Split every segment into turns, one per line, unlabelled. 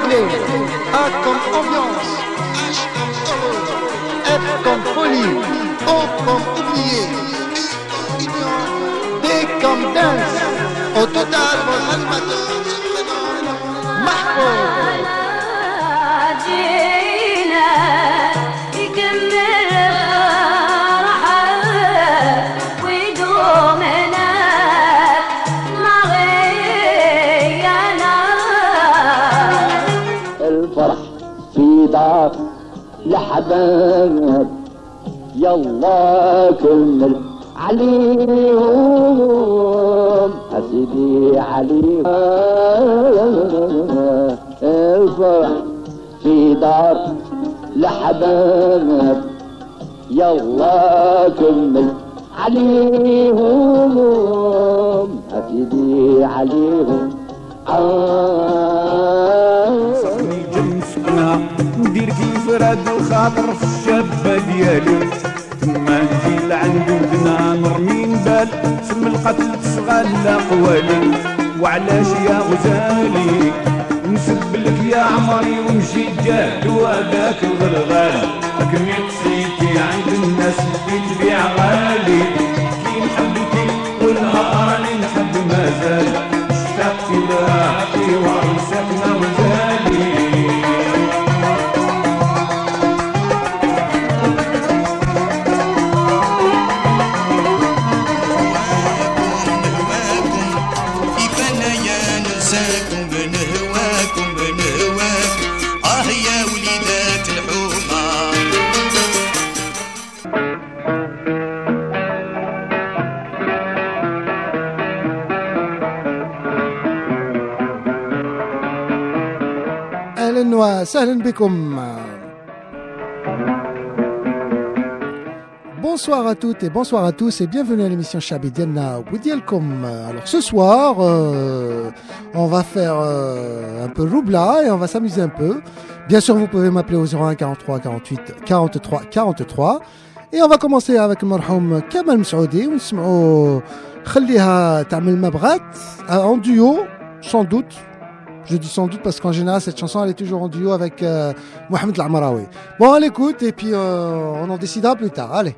complet, A comme ambiance, H comme heureux, F comme folie, O comme oublié, U comme union, D comme dance. Au total, votre animateur se prénomme Mahfouz.
الفرح في دار لحباب يلا كمل عليهم أسيدي عليهم الفرح في دار لحباب يلا كمل عليهم أسيدي عليهم
صحني جنسنا ندير كيف راد الخاطر في الشابة ديالي تما نجي لعند ودنا نرمي نبال سم القتل تشغل قوالي وعلاش يا غزالي نسب لك يا عمري ونجي جاد وهذاك الغلغال لكن قصيتي عند الناس اللي تبيع غالي كي نحبك والنهار اللي نحب مازال اشتقت لك وعرسكنا وزالي
أهلا وسهلا بكم. Bonsoir à toutes et bonsoir à tous et bienvenue à l'émission Chabidiana Woudielkom. Alors ce soir, on va faire un peu roubla et on va s'amuser un peu. Bien sûr, vous pouvez m'appeler au 01 43 48 43 43. Et on va commencer avec le marhoum Kamal Msaoudi. ونسمعوا خليها تعمل ما بغات en duo, sans doute. Je dis sans doute parce qu'en général cette chanson elle est toujours en duo avec Mohamed Al-Amraoui. Bon, on l'écoute et puis on en décidera plus tard. Allez.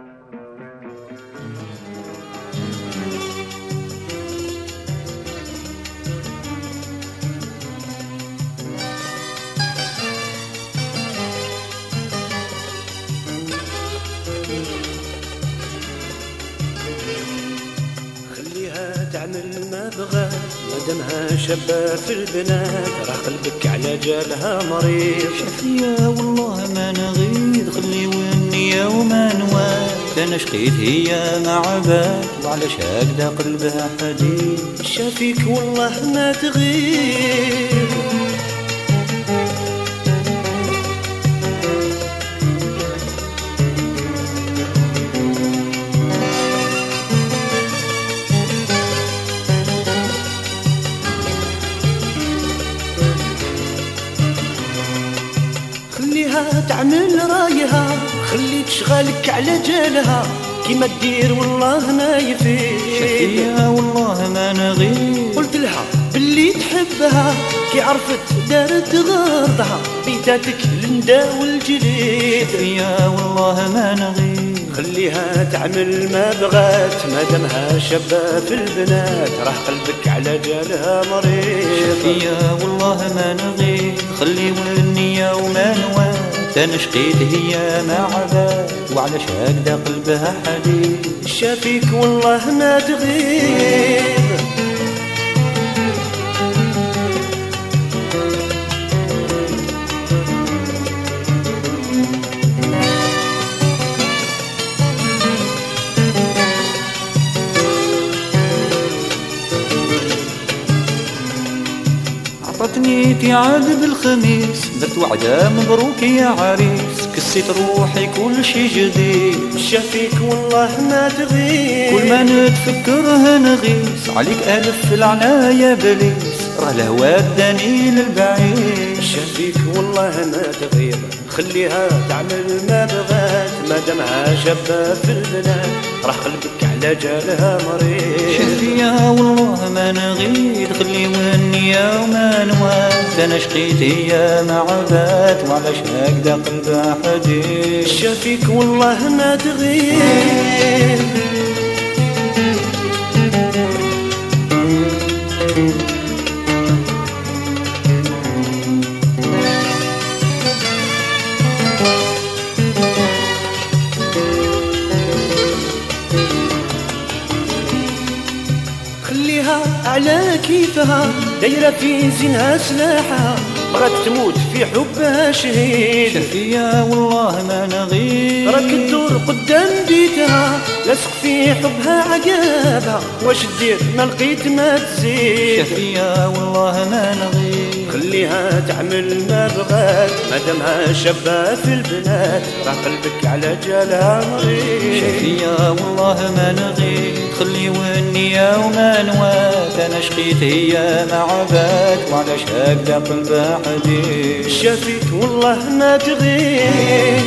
تعمل ما بغات مادامها شابة في البنات راه قلبك على جالها مريض
شافية والله ما نغيد خلي والنية وما نواد انا شقيت هي مع عباد وعلاش هكذا قلبها حديد
شافيك والله ما تغيب تعمل رايها خلي تشغالك على جالها كيما تدير والله ما يفيد
شافية والله ما نغيب
قلت لها باللي تحبها كي عرفت دارت غرضها بيتاتك لندا والجليد
شافية والله ما نغيب
خليها تعمل ما بغات مادامها شابة في البنات راه قلبك على جالها مريض
شافية والله ما نغيب خلي والنية وما نواد انا شقيت هي مع عباد وعلاش هكذا قلبها حديد
شافيك والله ما تغيب
عطتني عاد بالخميس درت وعدة مبروك يا عريس كسيت روحي كل شي جديد
شافيك والله ما تغيب
كل ما نتفكرها نغيس عليك ألف العناية بليس راه الهوى داني للبعيد
شافيك والله ما تغيب خليها تعمل ما بغات مادامها شابة في البنات راه قلبك على جالها مريض
شافية والله ما نغيد خلي والنية وما نواد انا شقيت هي مع بات وعلاش هكذا قلبها حديد.
شافيك والله ما تغيب على كيفها دايرة في زينها سلاحها بغات تموت في حبها شهيد.
شافية والله ما نغيب
راك تدور قدام بيتها لاصق في حبها عقابها واش دير ما لقيت ما تزيد.
شافية والله ما نغيب
خليها تعمل ما بغات مادامها شابة في البنات راه قلبك على جالها مريض.
شافية والله ما نغيب خلي والنية وما نوات انا شقيت هي مع بات وعلاش هكذا قلبها حديد.
شافيك والله ما تغيب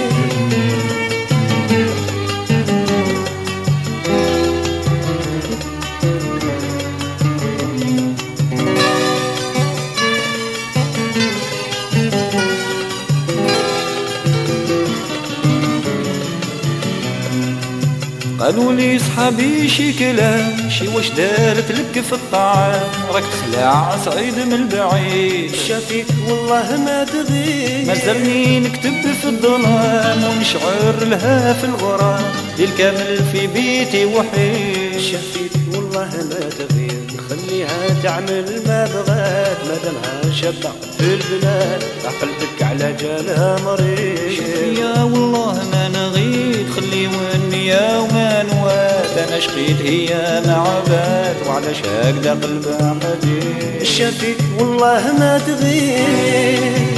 قالوا لي صحابي شي كلام شي واش دارت لك في الطعام راك تخلع صعيد من البعيد.
شافيك والله ما تغيب
مازالني نكتب في الظلام ونشعر لها في الغرام ليل كامل في بيتي وحيد.
شافيك والله ما تغيب خليها تعمل ما بغات مادامها شابة في البلاد قلبك على جالها مريض.
شافية والله ما نغيب خلي والنية وما نوات انا شقيت هي مع بات وعلاش هكذا قلبها حديد.
شافيك والله ما تغيب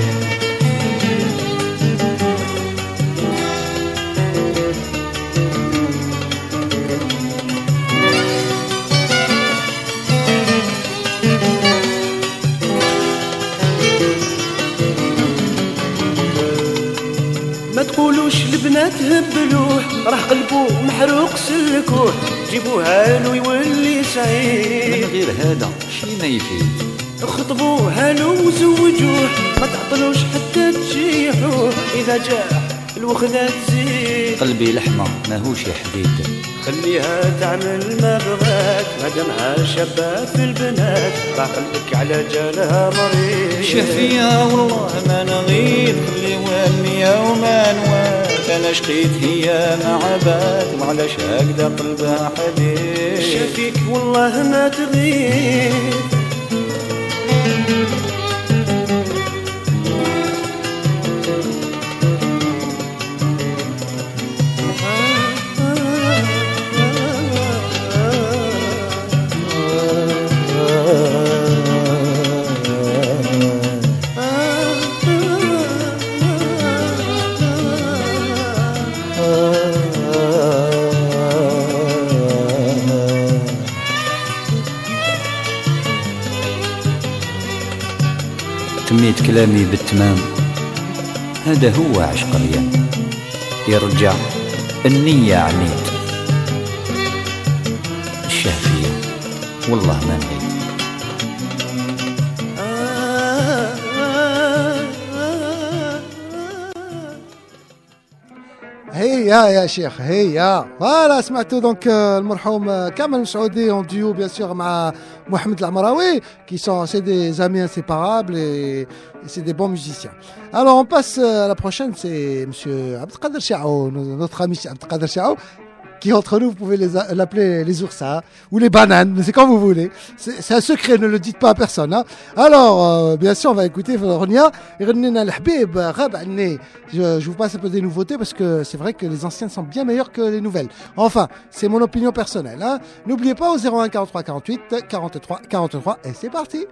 ما تقولوش البنات هبلوه راه قلبو محروق سلكوه جيبوها له يولي سعيد.
من غير هذا شي ما يفيد
خطبوها له وزوجوه ما تعطلوش حتى تجيحوه اذا جاء الوخذة تزيد.
قلبي لحمة ماهوش حديد
خليها تعمل ما بغات مادامها شابة في البنات راه قلبك على جالها مريض.
شافية والله ما نغيب خلي والنية وما نوات انا شقيت هي مع بات وعلاش هكذا قلبها حديد.
شافيك والله ما تغيب
تميت كلامي بالتمام هذا هو عشق ريان يرجع النية عنيد. الشافية والله ما نغيب
هيا يا شيخ هيا. فوالا سمعتوا دونك المرحوم كامل مسعودي en duo bien sûr مع Mohamed Lamraoui qui sont c'est des amis inséparables et c'est des bons musiciens. Alors on passe à la prochaine, c'est monsieur Abdelkader Chiao, notre ami Abdelkader Chiao qui entre nous, vous pouvez l'appeler les oursins ou les bananes, c'est quand vous voulez. C'est un secret, ne le dites pas à personne. Hein. Alors, bien sûr, on va écouter Ronia. Je vous passe un peu des nouveautés parce que c'est vrai que les anciennes sont bien meilleures que les nouvelles. Enfin, c'est mon opinion personnelle. Hein. N'oubliez pas au 01 43 48 43 43 et c'est parti.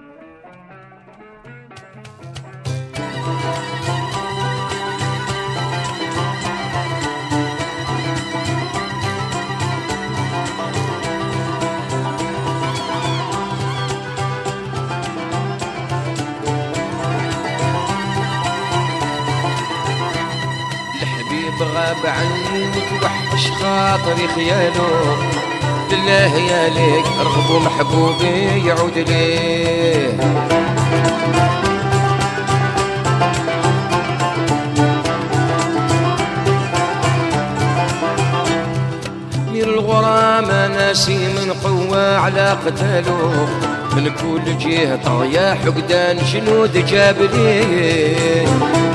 غاب عني توحش خاطري خياله بالله يا ليك رغبوا محبوبي يعود ليه مير الغرام ناسي من قوة على قتالو، من كل جهة طغيا حقدان جنود جابلين.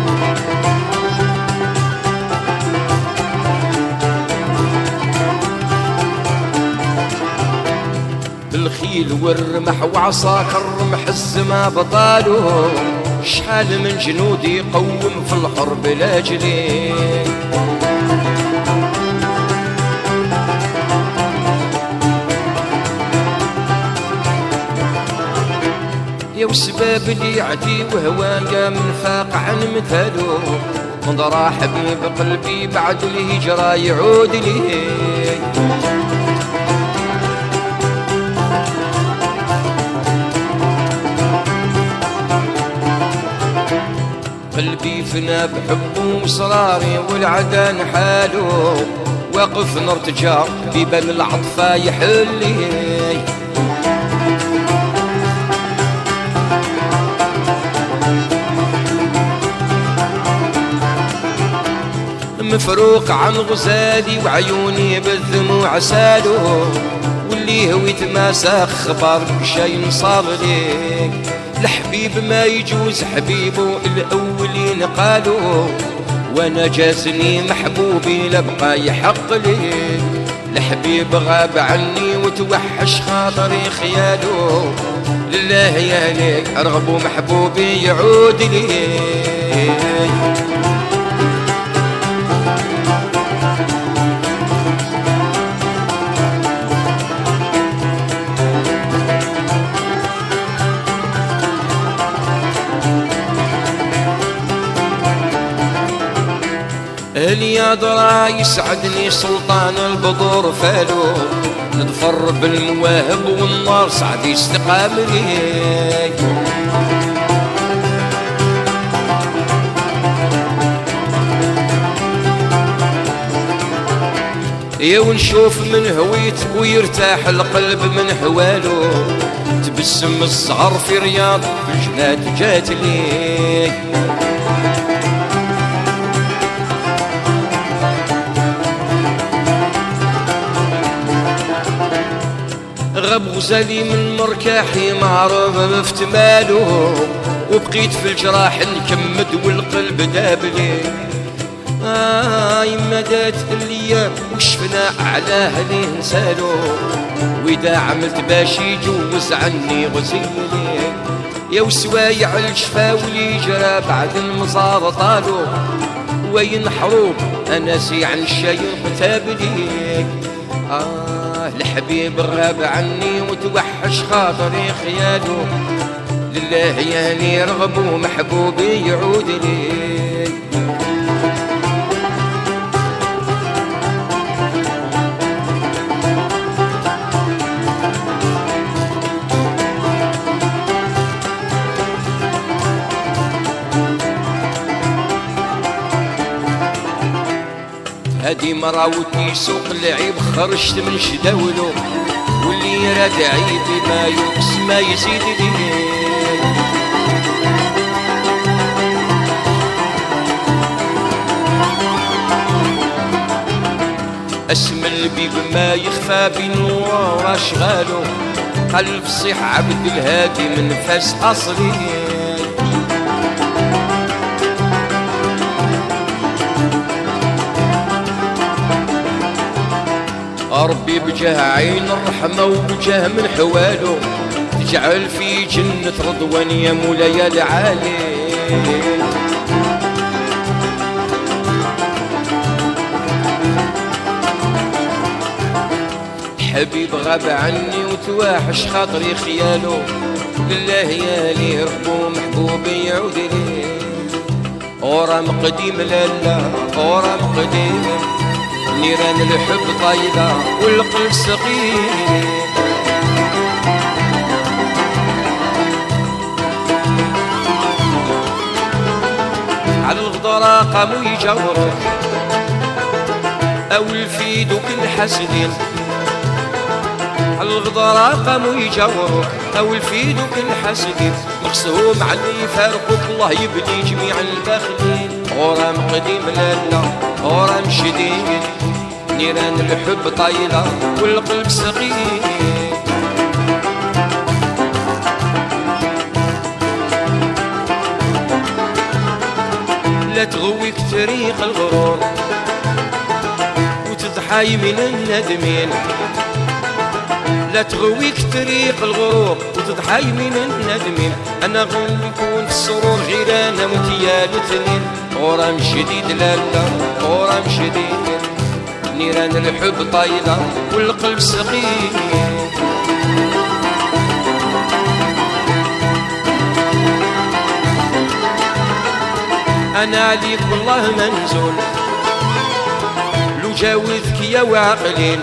بالخيل والرمح وعصاك الرمح الزما بطالو، شحال من جنود يقوم في الحرب لاجلي. يا وسباب اللي يعدي وهوايا من فاق عن مثالو، مضرى حبيب قلبي بعد الهجرة يعود لي. قلبي فنا بحبه وصراري والعدان حالو، واقف نرتجى ببال العطفة يحلي. مفروق عن غزالي وعيوني بالدموع سالو، واللي هو يتماسخ خبر بشي صار لي. الحبيب ما يجوز حبيبه الأولين قالوا، وانا جاسني محبوبي لبقى يحق لي. الحبيب غاب عني وتوحش خاطري خياله، لله يا ليك ارغب محبوبي يعود لي. يا درا يسعدني سلطان البدور فالو، نظفر بالمواهب والنار سعد يستقام لي. يا ونشوف من هويت ويرتاح القلب من هوالو، تبسم الصغر في رياض في الجنات جات لي. غاب غزالي من مركاحي معرض بافتماله، وبقيت في الجراح نكمد والقلب دابلي. يما دات الايام وشفنا على هلي نسالو، واذا عملت باش يجوز عني غزيلي. يا وسوايع الشفا واللي جرى بعد المصار طالو، وين حروب اناسي عن الشيء قتابلي. الحبيب غاب عني وتوحش خاطري خياله، لله ياني رغب ومحبوبي يعود لي. هادي مراوتني سوق العيب خرجت من شداولو، واللي يراد عيبي ما يوكس ما يزيد لي. اسم البيب ما يخفى بنور اشغالو، قلب صيح عبد الهادي من فاس اصلي. ربي بجاه عين الرحمة وبجاه من حوالو، تجعل في جنة رضوان يا مولاي العالي. حبيب غاب عني وتواحش خاطري خيالو، لله يا لي ربو محبوبي يعود لي. غرام قديم لالا غرام قديم، نيران الحب طايلة والقلب سقيم. على الغدرة قاموا يجوروا أو الفيد وكل حسدين، الغدرة قاموا يجاوروك او الفيدوك الحاسدين نقصهم على اللي يفارقوك الله يبني جميع الباخلين غرام قديم لالا غرام شديد نيران الحب طايلة والقلب سقيم لا تغويك طريق الغرور وتضحاي من الندمين لا تغويك طريق الغرور وتضحاي من الندمين انا غير نكون في السرور غير انا وانتيا الاثنين غرام شديد لالا غرام شديد نيران الحب طايلة والقلب سقيم انا عليك والله منزول لو جاوزك يا واقلين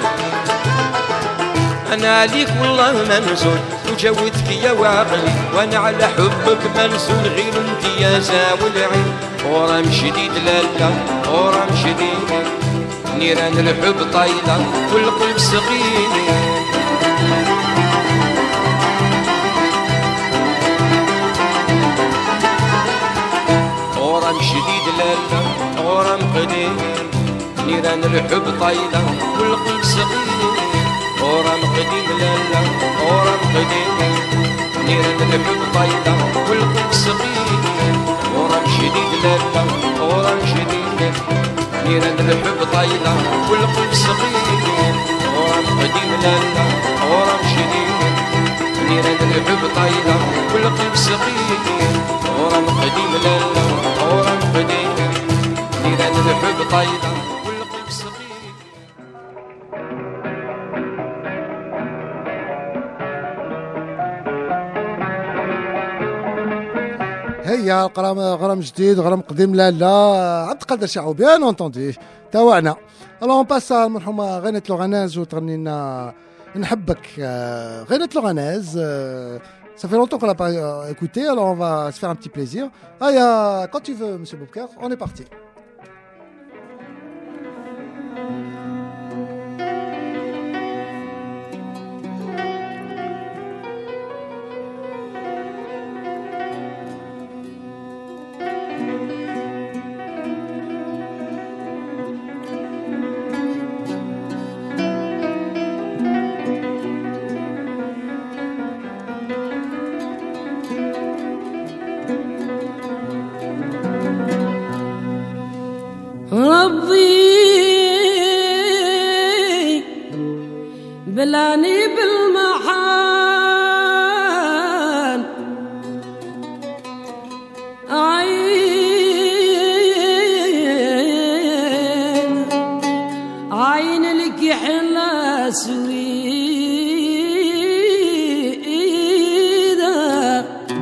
انا عليك والله منزول لو جاوزك يا واقلين وانا على حبك منزول غير انت يا زاول العين غرام شديد لالا غرام شديد نيران الحب طايلة والقلب سقيم غرام شديد لالا غرام قديم نيران الحب طايلة والقلب سقيم غرام قديم لالا غرام قديم نيران الحب طايلة والقلب سقيم غرام شديد لالا غرام شديد نيران الحب طايلة والقلب سقيم غرام قديم لالا غرام شديد نيران الحب طايلة والقلب سقيم غرام قديم لالا غرام قديم نيران الحب طايلة والقلب سقيم
هي غرام جديد غرام قديم لالا عبد القادر شاعو بيان اونتوندي تاوعنا. الوغ اون باس المرحومه غنة لوغاناز وتغني لنا نحبك غنة لوغاناز. Ça fait longtemps qu'on l'a pas écouté, alors on va se faire un petit plaisir. Quand tu veux, monsieur Boubkar, on est parti.
بلاني بالمحال عين لك حلا سويدة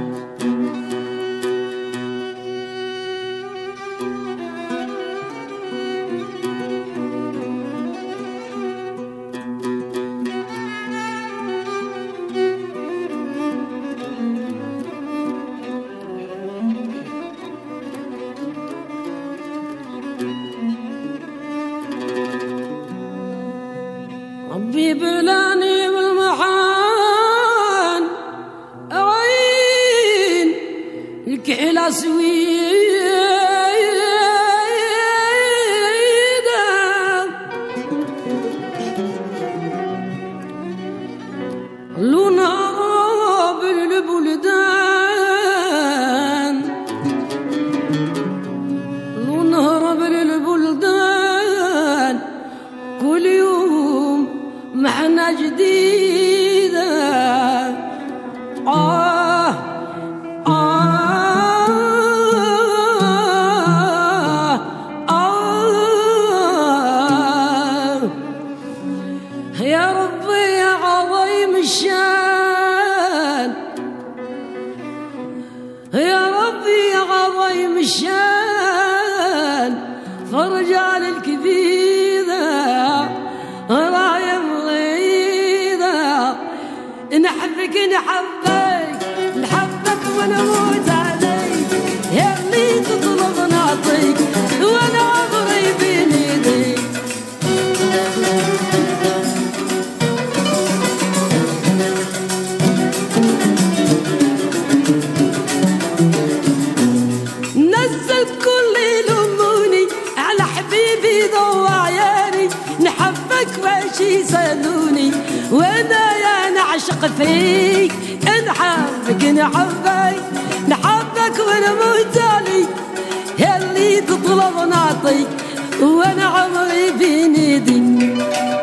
ربي بلاني بالمحان عين الكحلة سويدة لونها بالبلدان لونها بالبلدان كل يوم محنة جديدة يا ربي يا عظيم الشان يا ربي يا عظيم الشان فرجال الكبيرة راية مغيدة نحبك نحبك ونموت عليك يا اللي تطلب نعطيك وانا عمري بين يديك نعشق فيك نحبك نحبك نحبك ونموت عليك اللي تطلب نعطيك وانا عمري بين يديك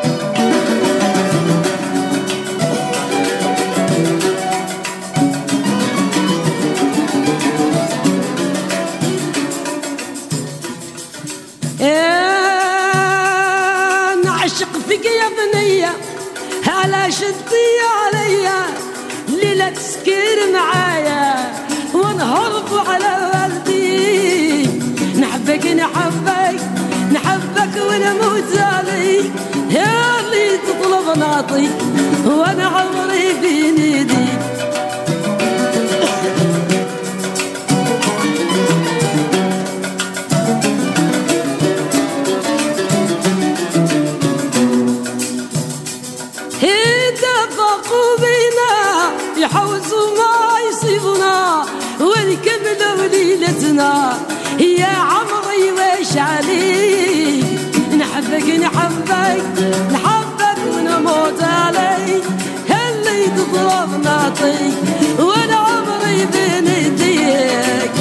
نعشق فيك يا بنية هلا شدي عليا ليلة تسكر معايا ونهرب على والدي نحبك نحبك نحبك ونموت عليك يا اللي تطلب نعطيك وانا عمري بين يديك اتفقوا بينا يحوزوا ما يصيبنا ونكملوا ليلتنا يا عمري ويش عليك نحبك نحبك نحبك ونموت عليك اللي تطلب نعطيك وانا عمري بين يديك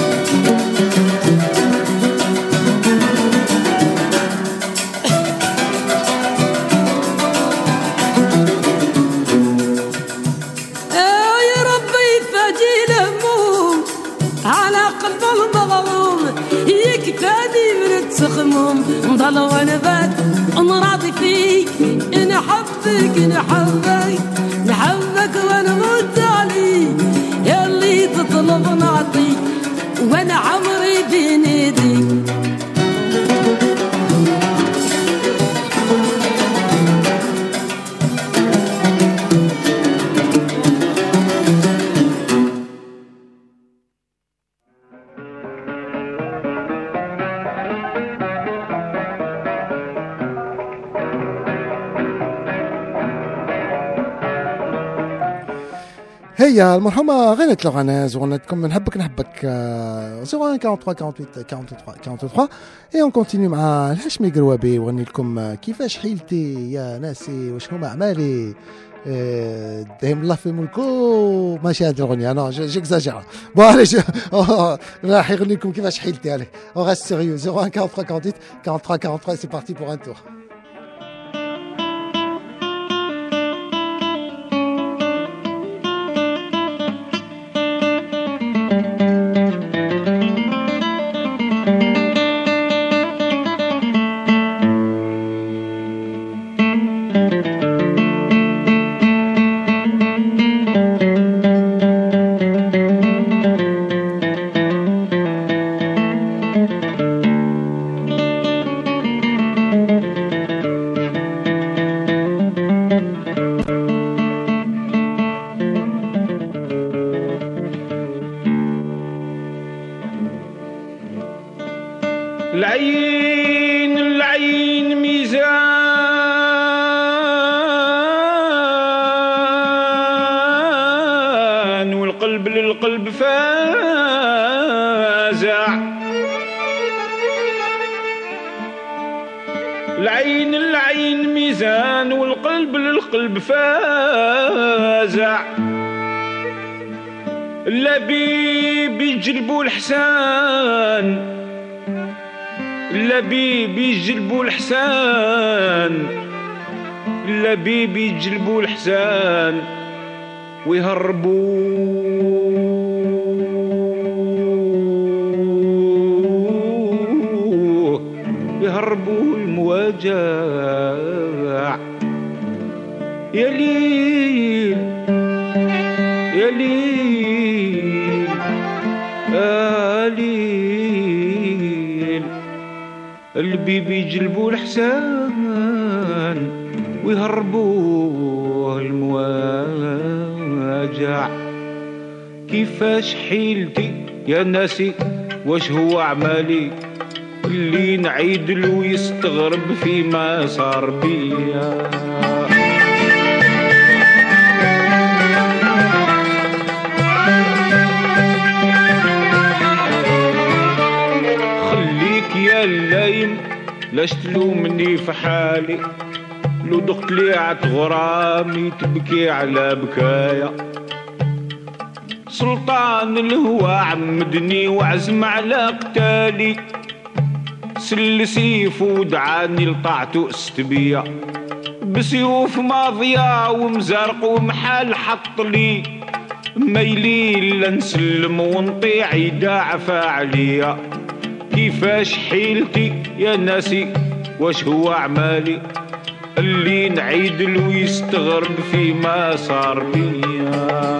سخموم نضل ونبات نراضي فيك نحبك نحبك نحبك ونموت عليك ياللي تطلب نعطيك وانا عمري بين يديك
هي المرحومة غنت لوغانيز وغنتكم نحبك نحبك 01 43 48 43 43 et on continue مع الهاشمي قروابي وغني لكم كيفاش حيلتي يا ناسي واش هما اعمالي دايم الله في ملكو ماشي هذه الاغنيه انا جيكزاجير بون علي راح يغني لكم كيفاش حيلتي عليه on reste sérieux 01 43 48 43 43 c'est parti pour un tour.
العين ميزان والقلب للقلب فازع العين ميزان والقلب للقلب فازع اللبيب يجلبوا الحسان اللبيب يجلبوا الحسان اللبيب يجلبوا الحسان ويهربوا المواجع يا ليل يا ليل يا ليل البيبي يجلبوا الحسان ويهربوا المواجع كيفاش حيلتي يا ناسي واش هو عمالي اللي نعيد له يستغرب فيما صار بيا خليك يا الليم لاش تلومني في حالي لو دخت لي عتغرامي تبكي على بكايا. سلطان الهوى عمدني وعزم على قتالي، سل سيف ودعاني لطاعته استبيا، بسيوف ماضية ومزرق ومحال حط لي، ميلين لنسلم ونطيع يداعف عليا. كيفاش حيلتي يا ناسي واش هو اعمالي، اللي نعيدل ويستغرب فيما صار بيا.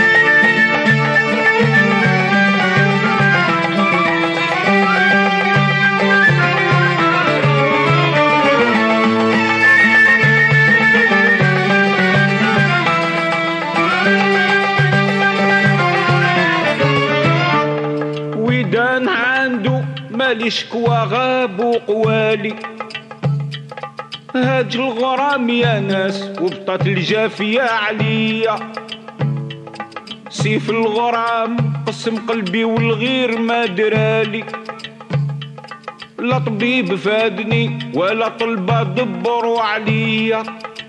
ويدان عنده مالي شكوى غاب وقوالي، هاج الغرام يا ناس وبطات الجافية عليا. سيف الغرام قسم قلبي والغير ما درالي، لا طبيب فادني ولا طلبة دبروا عليا.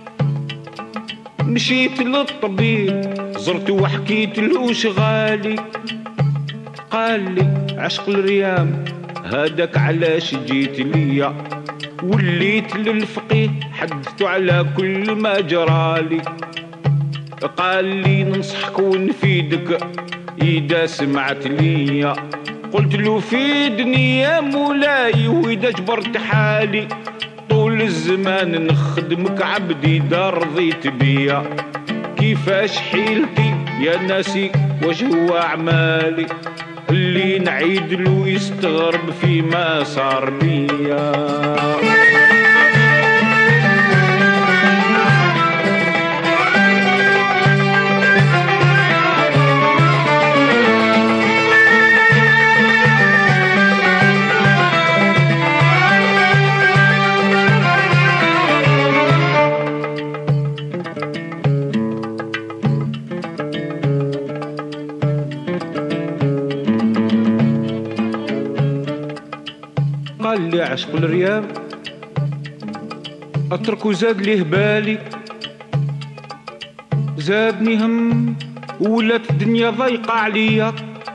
مشيت للطبيب زرته وحكيت له شغالي، قال لي عشق الريام هاداك علاش جيت ليا. وليت للفقيه حدثت على كل ما جرالي، قال لي ننصحك ونفيدك إذا سمعت ليا. قلت له فيدني يا مولاي وإذا جبرت حالي، طول الزمان نخدمك عبدي إذا رضيت بيا. كيفاش حيلتي يا ناسي واش هو أعمالي، اللي نعيد له يستغرب فيما صار بيا. قال لي عشق الريام اترك وزاد ليه بالي، زادني هم ولات الدنيا ضيقة عليا.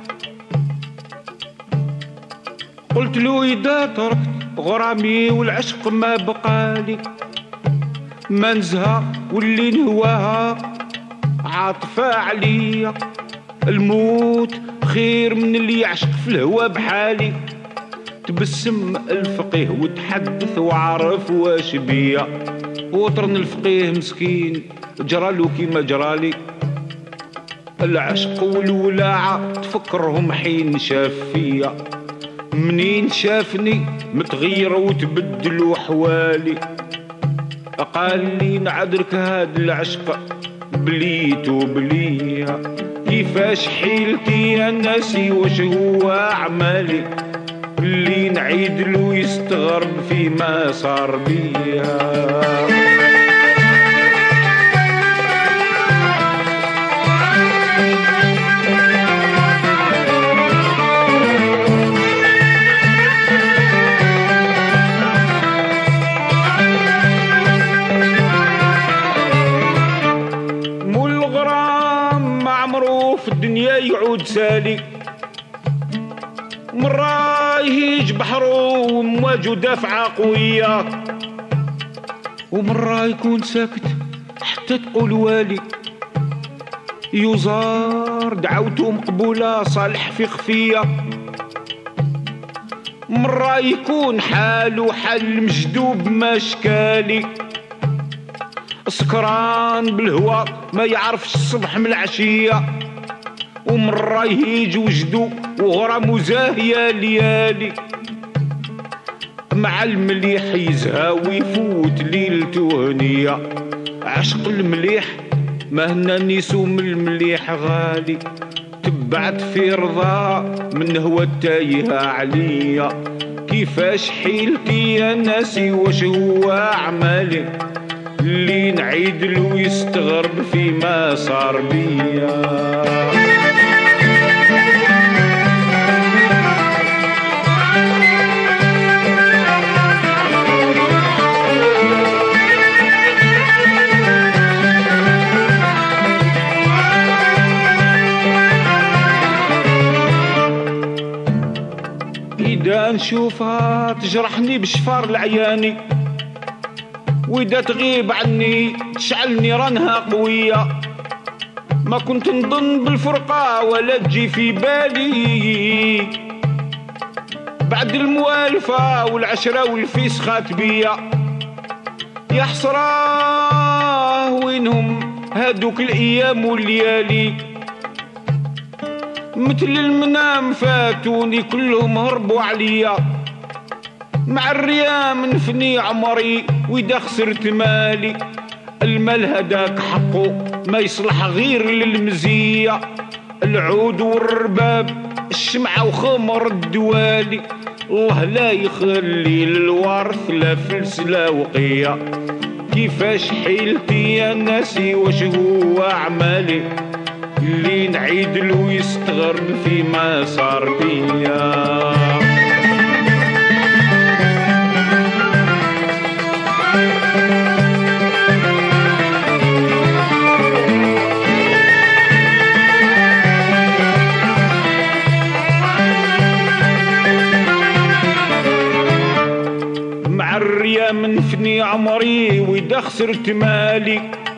قلت له إذا تركت غرامي والعشق ما بقالي، ما نزهى واللي نهواها عاطفة عليا. الموت خير من اللي يعشق في الهوى بحالي. تبسم الفقيه وتحدث وعرف واش بيا، وطرن الفقيه مسكين جرالو كيما جرالي. العشق والولاعة تفكرهم حين شاف فيا، منين شافني متغير وتبدلوا حوالي. قال لي نعذرك هاد العشق بليتو بليا. كيفاش حيلتي يا ناسي واش هو أعمالي، اللي نعيد له يستغرب فيما صار بيا. مول الغرام ما عمرو في الدنيا يعود سالي، مرة يهيج بحرو ومواجه دافعة قوية، ومرة يكون ساكت حتى تقول والي. يزار دعوته مقبولة صالح في خفية، مرة يكون حاله حال مجدوب مشكالي. سكران بالهوى ما يعرفش الصبح من العشية، ومرة يهيج وجدو وغرام زاهية ليالي. مع المليح يزهى ويفوت ليلته هنية، عشق المليح مهنا نسوم المليح غالي. تبعت في رضا من هو التايه عليا. كيفاش حيلتي يا ناسي واش هو أعمالي، اللي نعيد له يستغرب فيما صار بيا. وإذا نشوفها تجرحني بشفار العياني، وإذا تغيب عني تشعل نيرانها قوية. ما كنت نظن بالفرقة ولا تجي في بالي، بعد الموالفة والعشرة والفسخات بيا. يا حسراه وينهم هادوك الأيام والليالي، مثل المنام فاتوني كلهم هربوا عليا. مع الريام نفني عمري وإذا خسرت مالي، المال هداك حقه ما يصلح غير للمزية. العود والرباب الشمعة وخمر الدوالي، الله لا يخلي للوارث لا فلس لا وقية. كيفاش حيلتي يا ناسي واش هو أعمالي، اللي نعيد له يستغرب فيما صار بيا. مع الريام نفني عمري وإذا خسرت مالي،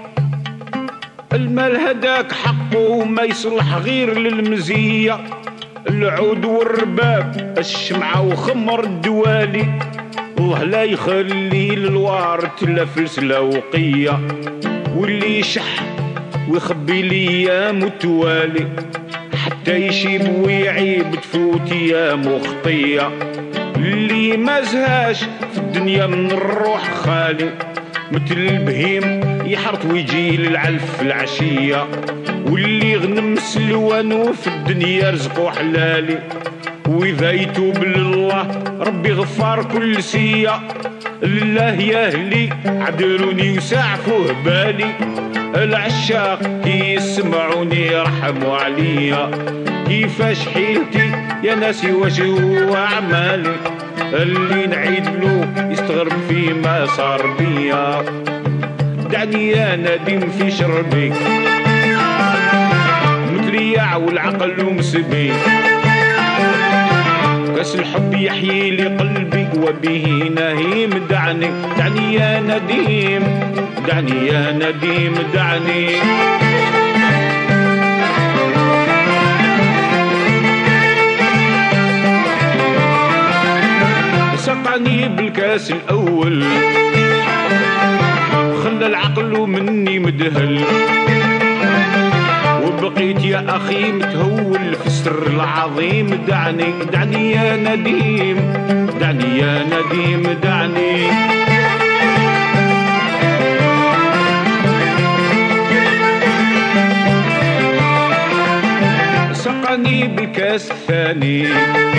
المال هداك حقه ما يصلح غير للمزية. العود والرباب الشمعة وخمر الدوالي، الله لا يخلي للوارث لا فلس لا وقية. واللي يشح ويخبي لي متوالي، حتى يشيب ويعيب تفوت يا مخطية. اللي ما زهاش في الدنيا من الروح خالي، مثل البهيم يحرط ويجي للعلف العشية. واللي غنم سلوان وفي الدنيا رزقو حلالي، وإذا يتوب لله ربي غفار كل سية. لله يا أهلي عدلوني وسعفوا بالي، العشاق كي يسمعوني يرحموا عليا. كيفاش حيلتي يا ناسي واش هو أعمالي، اللي نعيد له يستغرب فيما صار بيا. دعني يا نديم في شربي متريع والعقل ومسبي، كاس الحب يحيي لي قلبي وبه نهيم. دعني دعني يا نديم، دعني يا نديم دعني. سقعني بالكاس الأول خلى العقل مني مدهل، وبقيت يا أخي متهول في السر العظيم. دعني دعني يا نديم، دعني يا نديم دعني. سقعني بالكاس الثاني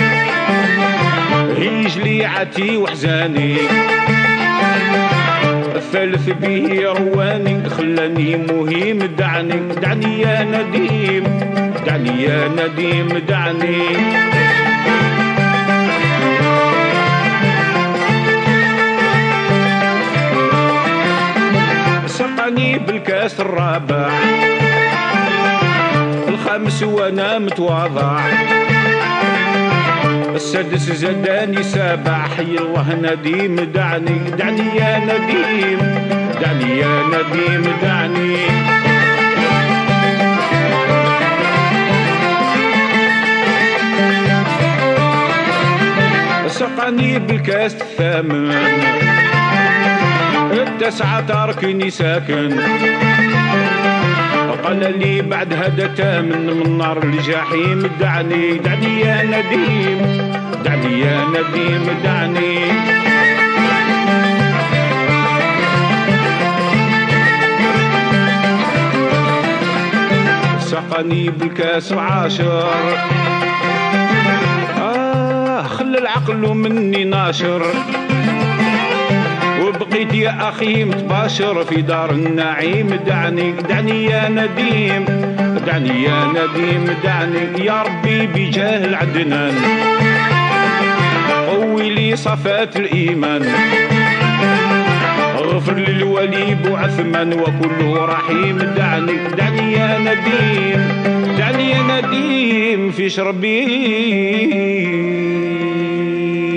هيج لي عتي وحزاني، الثالث به رواني خلاني مهيم. دعني دعني يا نديم، دعني يا نديم دعني. سقعني بالكاس الرابع الخامس وانا متواضع، السادس زاداني سابع. حي الله نديم دعني دعني يا نديم، دعني يا نديم دعني. سقاني بالكاس الثامن التسعة تركني ساكن، قال لي بعد هذا تامن من نار الجحيم. دعني دعني يا نديم، دعني يا نديم دعني. سقني بالكاس العاشر خلى العقل مني ناشر، وبقيت يا أخي متباشر في دار النعيم. دعني دعني يا نديم، دعني يا نديم دعني. يا ربي بجاه العدنان قوي لي صفات الإيمان، اغفر للولي بعثمان وكله رحيم. دعني دعني يا نديم، دعني يا نديم في شربي.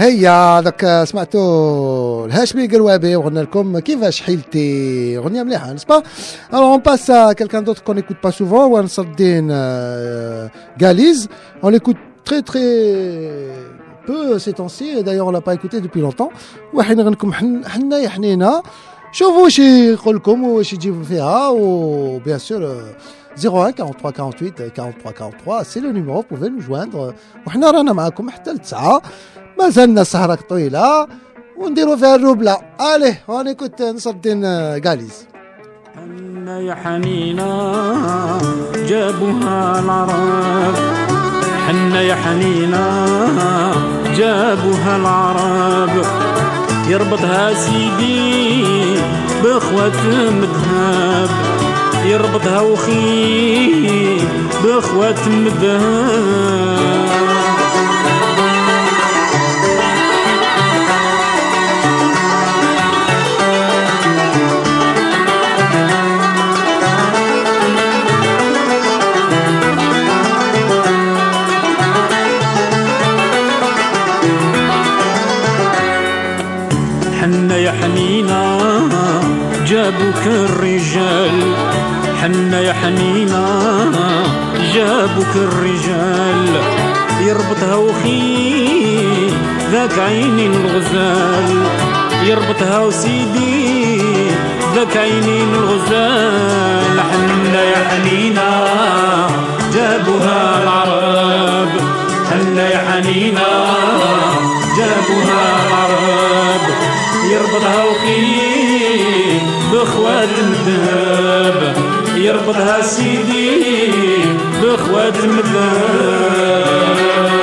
هيا دك سمعتوا الهاشمي قروابي وغنى لكم كيفاش حيلتي غنية مليحة نسبا. Alors on passe à quelqu'un d'autre qu'on n'écoute pas souvent, Wan Sardin Galiz. On l'écoute très peu ces temps-ci, et d'ailleurs on l'a pas écouté depuis longtemps. وحين غنكم حنا يا حنينة شوفوا واش يقول لكم واش يجيب فيها. و bien sûr 01 43 48 43 43 c'est le numéro, vous pouvez nous joindre. وحنا رانا معاكم حتى ل9 مازالنا سهرة طويلة ونديروا فيها الروبلة. عليه هوني كنت نصر الدين غاليز.
حنا يا حنينة جابوها العرب، حنا يا حنينة جابوها العرب، يربطها سيدي بخوات مذهب، يربطها وخي بخوات مذهب. حنا يا حنينة جابوك الرجال، حنا يا حنينة جابوك الرجال، يربطها وخي ذاك عينين الغزال، يربطها وسيدي ذاك عينين الغزال. حنا يا حنينة جابوها العرب، حنا يا حنينة جابوها العرب، يربطها وخي بخوات المذهب، يربطها سيدي بخوات المذهب.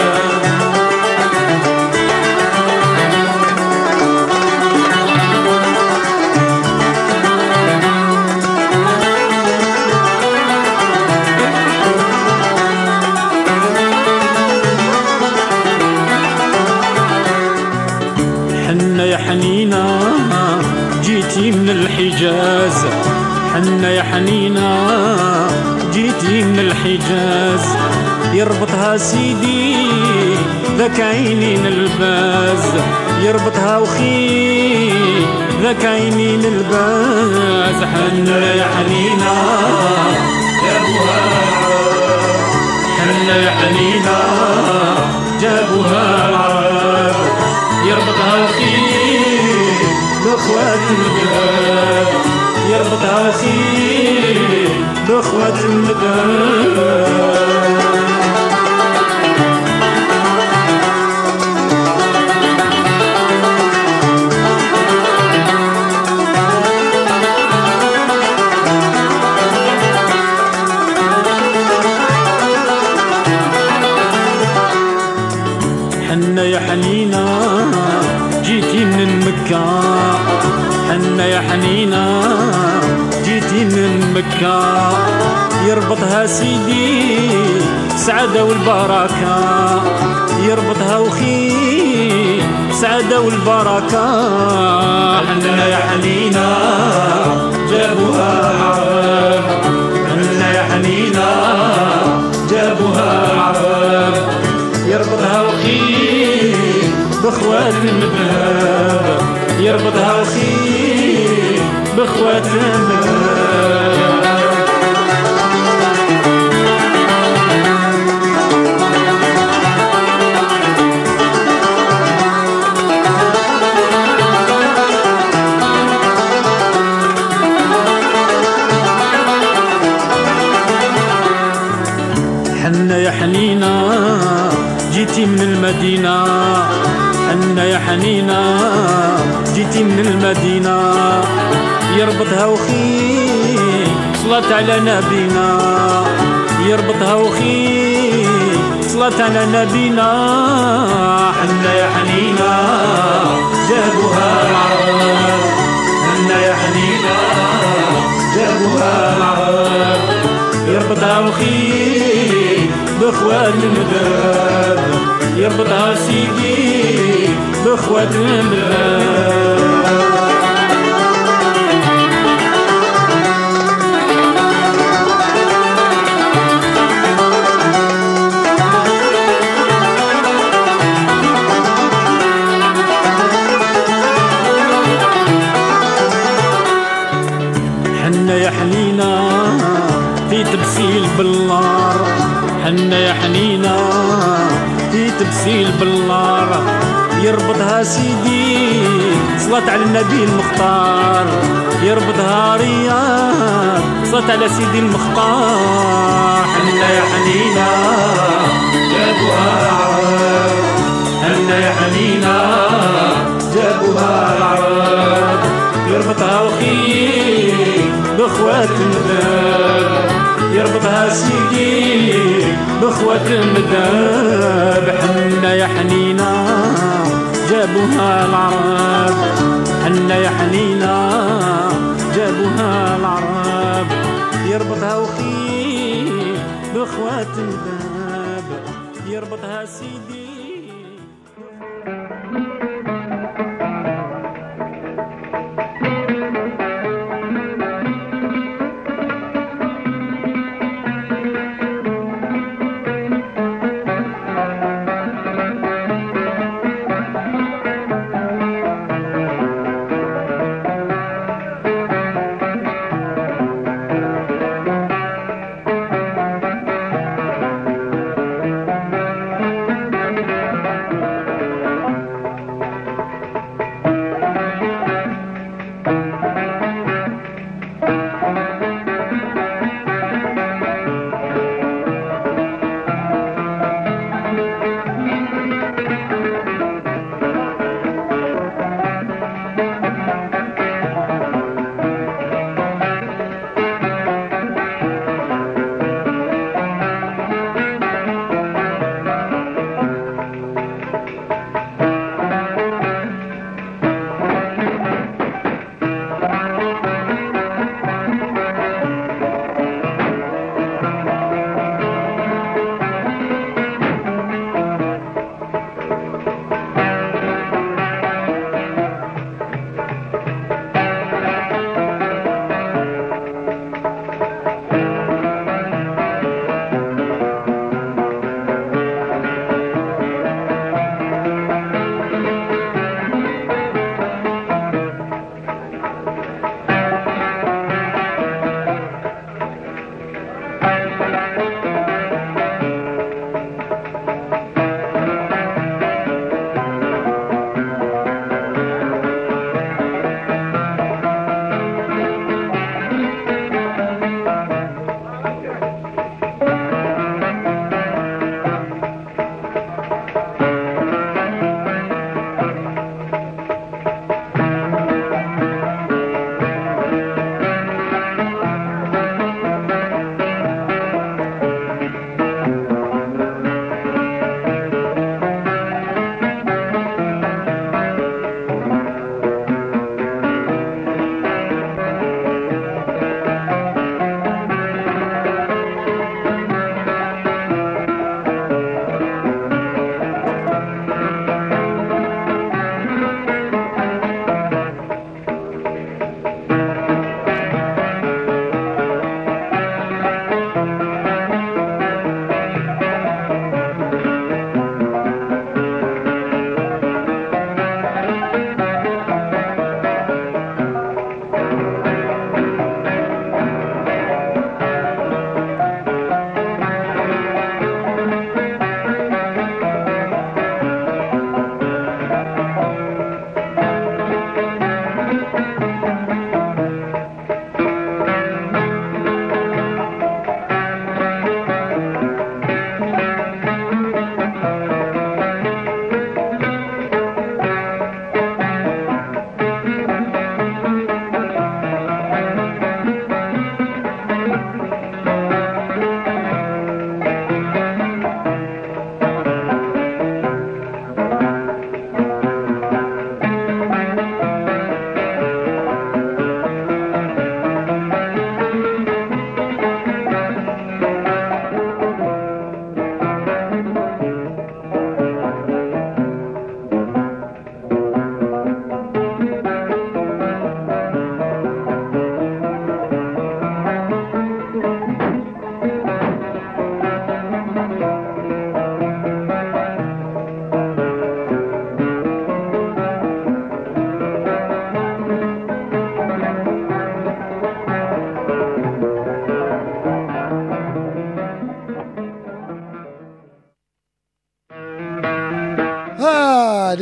حنا يا حنينة جيتي من الحجاز، حنا يا حنينة جيتي من الحجاز، يربطها سيدي ذاك عينين الباز، يربطها وخي ذاك عينين الباز. حنا يا حنينة جابوها العرب، حنا يا حنينة جابوها العرب، يربطها وخي بخوات المذهب، يربطها وخي بخوات المذهب. حنا يا حنينة جيتي من مكة، حنا يا حنينة جيتي من مكة، يربطها سيدي سعادة والبركة، يربطها وخي سعادة والبركة. حنا يا حنينة جابوها العرب، حنا يا حنينة جابوها العرب، يربطها وخي بخوات المذهب، يربطها وخي بخوات المذهب. حنا يا حنينة جيتي من المدينة، حنا يا حنينة جيتي من المدينة، يربطها وخي صلاة على نبينا، يربطها وخي صلاة على نبينا. حنا يا حنينة جابوها العرب، حنا يا حنينة جابوها العرب، يربطها وخي بخوات المذهب، يربطها سيدي بخوات المذهب. حنا يا حنينة في تبسيل بالنار يربطها سيدي صلاة على النبي المختار يربطها رياض صلاة على سيدي المختار حنا يا حنينة جابوها العرب حنا يا حنينة جابوها العرب يربطها وخي بخوات المذاب يربطها سيدي بخوات المذاب حنا يا حنينة جابوها العرب حنا يا حنينة جابوها العرب يربطها وخي بخوات المذاب يربطها سيدي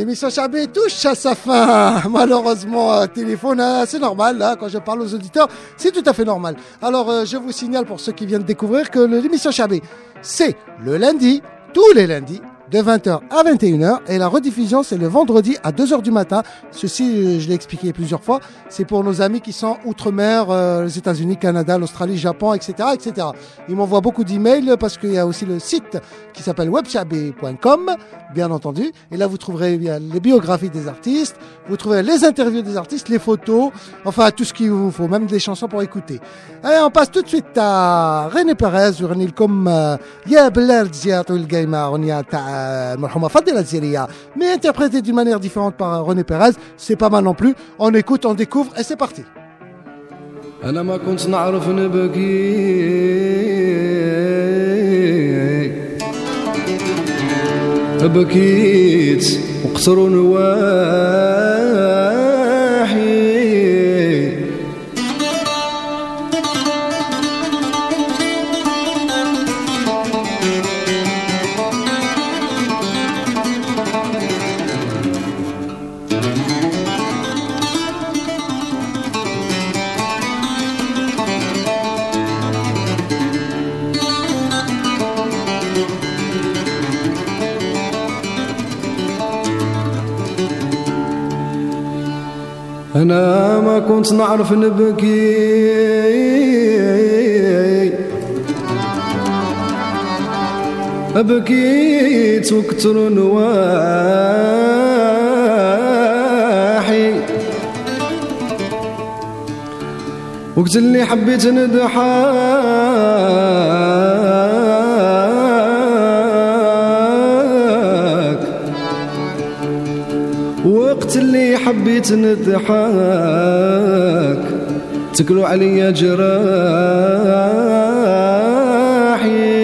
L'émission Chabé touche à sa fin. Malheureusement, téléphone, c'est normal. Là, quand je parle aux auditeurs, c'est tout à fait normal. Alors, je vous signale pour ceux qui viennent de découvrir que l'émission Chabé, c'est le lundi, tous les lundis, de 20h à 21h, et la rediffusion c'est le vendredi à 2h du matin. Ceci, je l'ai expliqué plusieurs fois, c'est pour nos amis qui sont outre-mer, les États-Unis, Canada, l'Australie, Japon, etc., etc. Ils m'envoient beaucoup d'emails parce qu'il y a aussi le site qui s'appelle webchabé.com, bien entendu, et là vous trouverez bien les biographies des artistes, vous trouverez les interviews des artistes, les photos, enfin tout ce qu'il vous faut, même des chansons pour écouter. Allez, on passe tout de suite à René Perez, يغني لكم يا بلاد زياطو القايمة أغنية تاع المرحومة فضيلة الزيرية, mais interprété d'une manière différente par René Perez, c'est pas mal non plus. On écoute, on découvre et c'est parti.
أنا ما كنت نعرف نبكي بكيت وقصر نواحي أنا ما كنت نعرف نبكي بكيت وكتر نواحي وقت اللي حبيت نضحك وقت اللي حبيت نضحك تكلوا عليا جراحي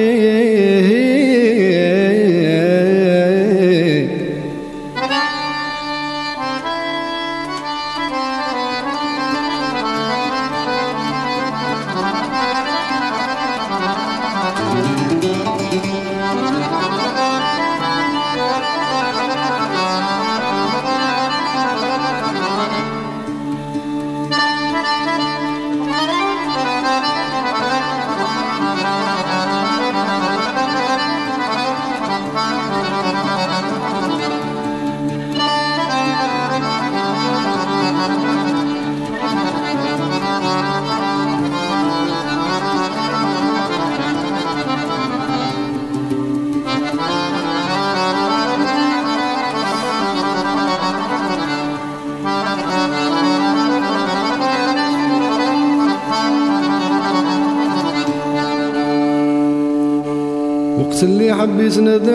وقت اللي حبيت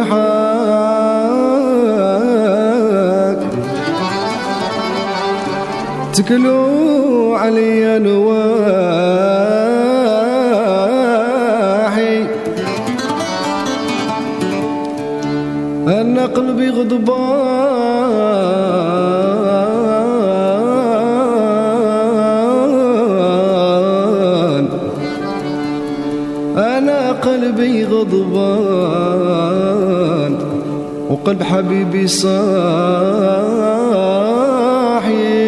نضحك تكلوا عليا نواحي أنا قلبي غضبان أنا قلبي غضبان وقلب حبيبي صاحي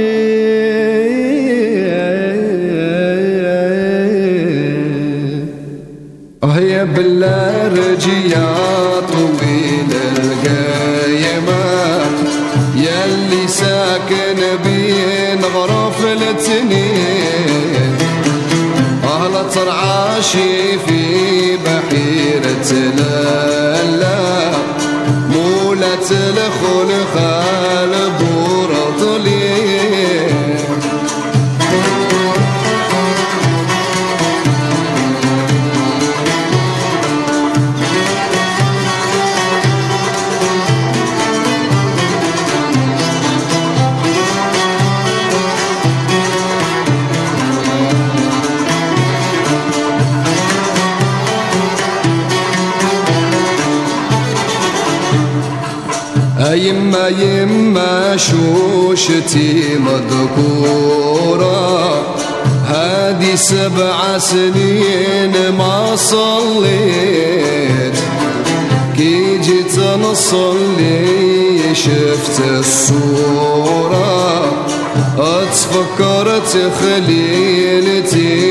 يا بالله رجيا طويل القايمة ياللي ساكن بين غرف التنين أهلا ترعاشي في بحيرة لالا مولة الخلخال بورطلي يما يما شوشتي مذكورة هذه 7 سنين ما صليت كي جيت نصلي شفت الصورة اتفكرت خليلتي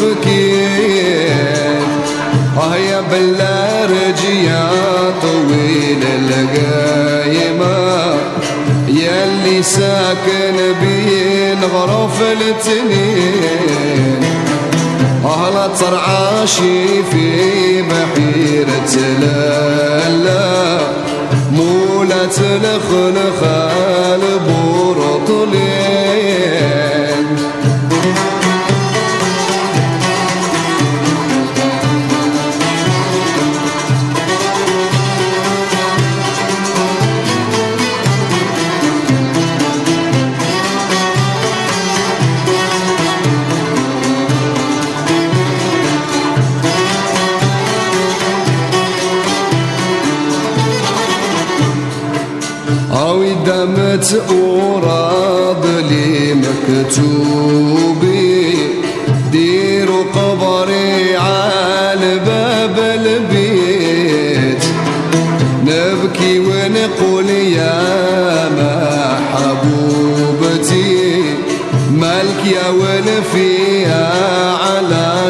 وبكيت يا بلا رجيا طويل القايمة ياللي ساكن بين غرف التنين لا ترعاشي في بحيرة لالا مولة الخلخال بورطلين دمت أوراد لي مكتوبي ديروا قبري على باب البيت نبكي ونقول يا محبوبتي مالك يا ولفيها على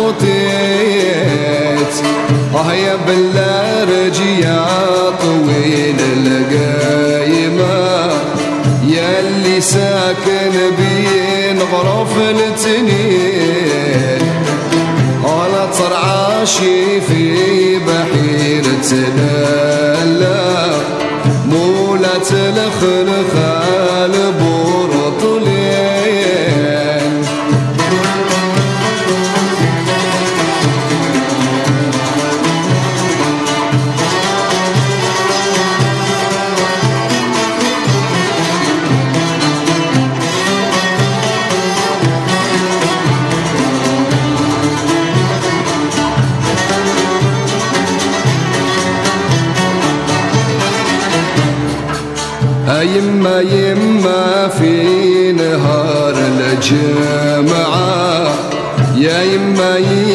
شبطيت يا بلا رجيا طويل القايمة ياللي ساكن بين غرف التنين ولا ترعاشي في بحيرة لالا مولة الخلخال بورطلين يما يما في نهار الجمعة يا يما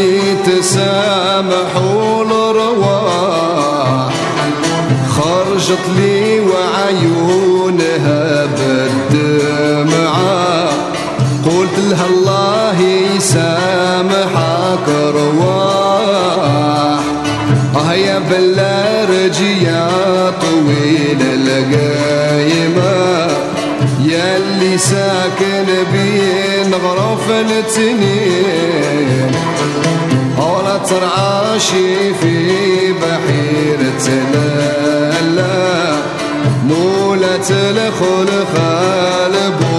يتسامحوا الرواح خرجت لي وعيونها بالدمعة قلت لها الله يسامحك رواح يا بلا رجيا طويل القايمة ياللي ساكن بين غرف التنين ولا ترعاشي في بحيرة لالا مولة الخلخال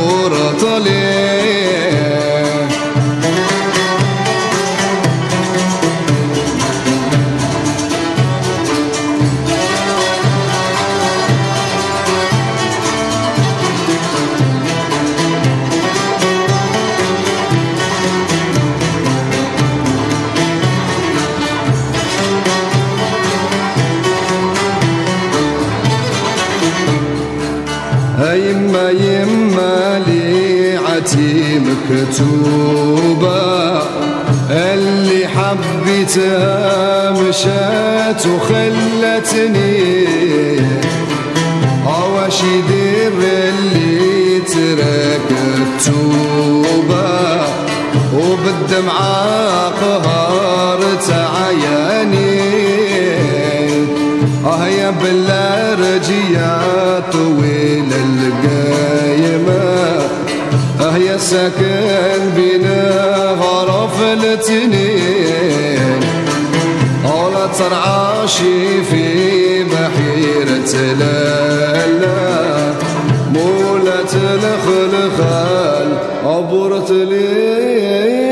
بورطلين يما يما ليعتي مكتوبة اللي حبيتها مشات وخلتني واش يدير اللي ترك التوبة وبالدمعة قهرت عياني يا بلا رجيا طويل القايمة يا ساكن بينا غرف التنين ولا ترعاشي في بحيرة لالا مولة الخلخال عبرت لي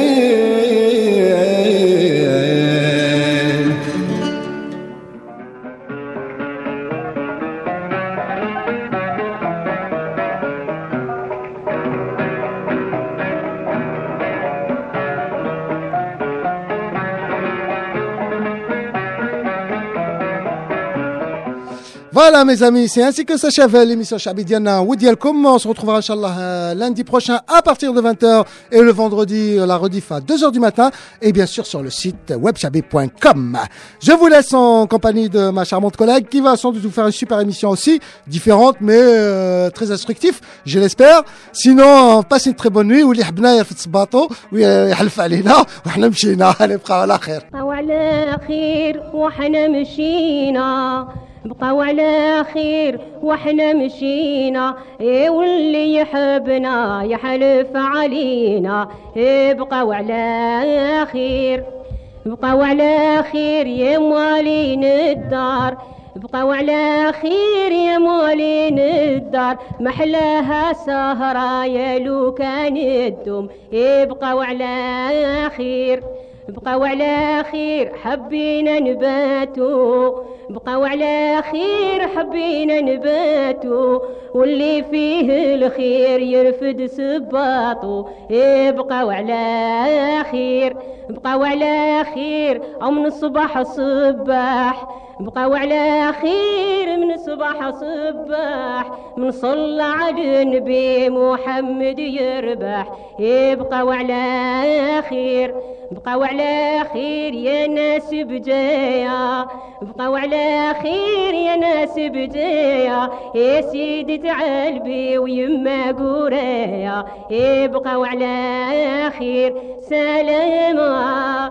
Voilà mes amis, c'est ainsi que s'achève l'émission Chabidiana Woudielkom. On se retrouvera Inch'Allah lundi prochain à partir de 20h et le vendredi la rediff à 2h du matin et bien sûr sur le site webchabi.com. Je vous laisse en compagnie de ma charmante collègue qui va sans doute vous faire une super émission aussi, différente mais très instructive, je l'espère. Sinon, passez une très bonne nuit واللي حبنا يرفد صباطو ويحلف علينا وحنا مشينا نبقى على خير.
وعلى خير وحنا مشينا بقاو على خير وحنا مشينا واللي يحبنا يحلف علينا بقاو على خير بقاو على خير يا موالين الدار بقاو على خير يا موالين الدار محلاها سهرة يا لو كان الدم بقاو على خير بقاو على خير حبينا نباتو بقاو على خير حبينا نباتو واللي فيه الخير يرفد سباطو بقاو على خير بقاو على خير او من الصباح صباح بقاو على خير من الصباح صباح من صلى على النبي محمد يربح بقاو على خير بقاو على خير يا ناس بجايا بقاو على خير يا ناس بجايا يا سيدي تعالبي ويما قرايا بقاو على خير سلامة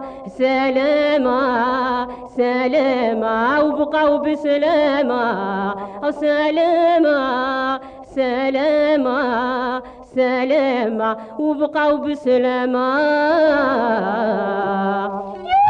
سلامة سلامة وبقاو بسلامة سلامة سلامة سلامة وبقاو بسلامة